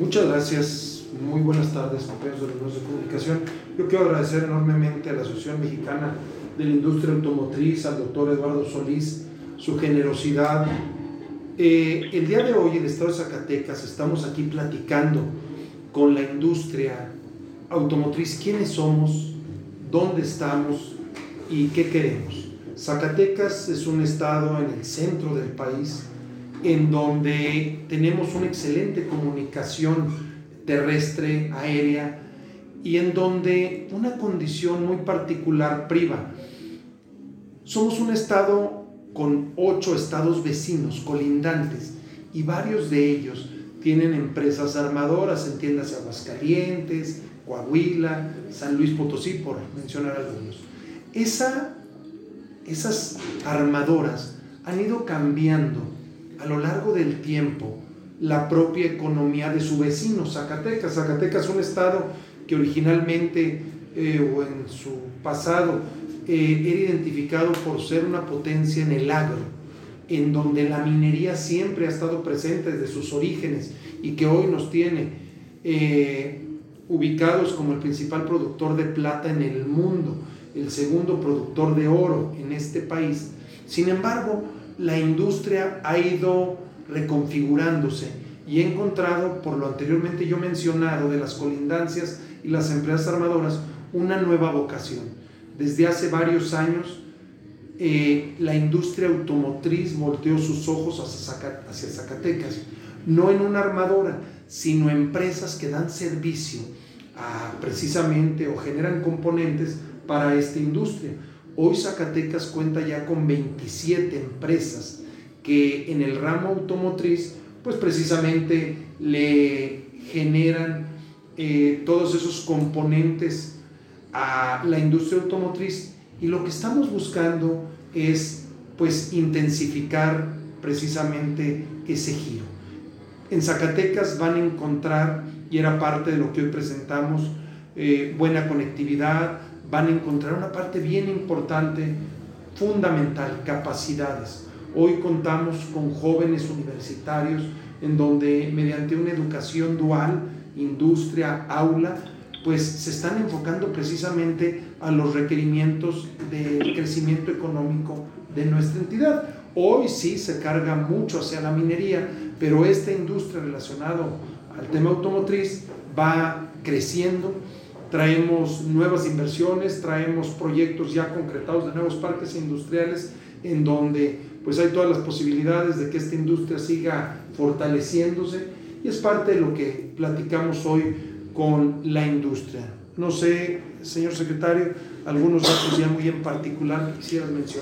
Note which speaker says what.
Speaker 1: Muchas gracias, muy buenas tardes, compañeros de los medios de comunicación. Yo quiero agradecer enormemente a la Asociación Mexicana de la Industria Automotriz, al doctor Eduardo Solís, su generosidad. El día de hoy en el estado de Zacatecas estamos aquí platicando con la industria automotriz, quiénes somos, dónde estamos y qué queremos. Zacatecas es un estado en el centro del país, en donde tenemos una excelente comunicación terrestre, aérea, y en donde una condición muy particular priva. Somos un estado con 8 estados vecinos, colindantes, y varios de ellos tienen empresas armadoras, entiéndase Aguascalientes, Coahuila, San Luis Potosí, por mencionar algunos. Esas armadoras han ido cambiando a lo largo del tiempo la propia economía de su vecino, Zacatecas. Zacatecas es un estado que originalmente o en su pasado era identificado por ser una potencia en el agro, en donde la minería siempre ha estado presente desde sus orígenes y que hoy nos tiene ubicados como el principal productor de plata en el mundo, el segundo productor de oro en este país. Sin embargo, la industria ha ido reconfigurándose y he encontrado, por lo anteriormente yo mencionado de las colindancias y las empresas armadoras, una nueva vocación. Desde hace varios años la industria automotriz volteó sus ojos hacia Zacatecas, no en una armadora, sino empresas que dan servicio precisamente o generan componentes para esta industria. Hoy Zacatecas cuenta ya con 27 empresas que en el ramo automotriz pues precisamente le generan todos esos componentes a la industria automotriz, y lo que estamos buscando es pues intensificar precisamente ese giro. En Zacatecas van a encontrar, y era parte de lo que hoy presentamos, buena conectividad, van a encontrar una parte bien importante, fundamental, capacidades. Hoy contamos con jóvenes universitarios en donde mediante una educación dual, industria, aula, pues se están enfocando precisamente a los requerimientos del crecimiento económico de nuestra entidad. Hoy sí se carga mucho hacia la minería, pero esta industria relacionada al tema automotriz va creciendo. Traemos nuevas inversiones, traemos proyectos ya concretados de nuevos parques industriales en donde pues hay todas las posibilidades de que esta industria siga fortaleciéndose, y es parte de lo que platicamos hoy con la industria. No sé, señor secretario, algunos datos ya muy en particular que quisieras mencionar.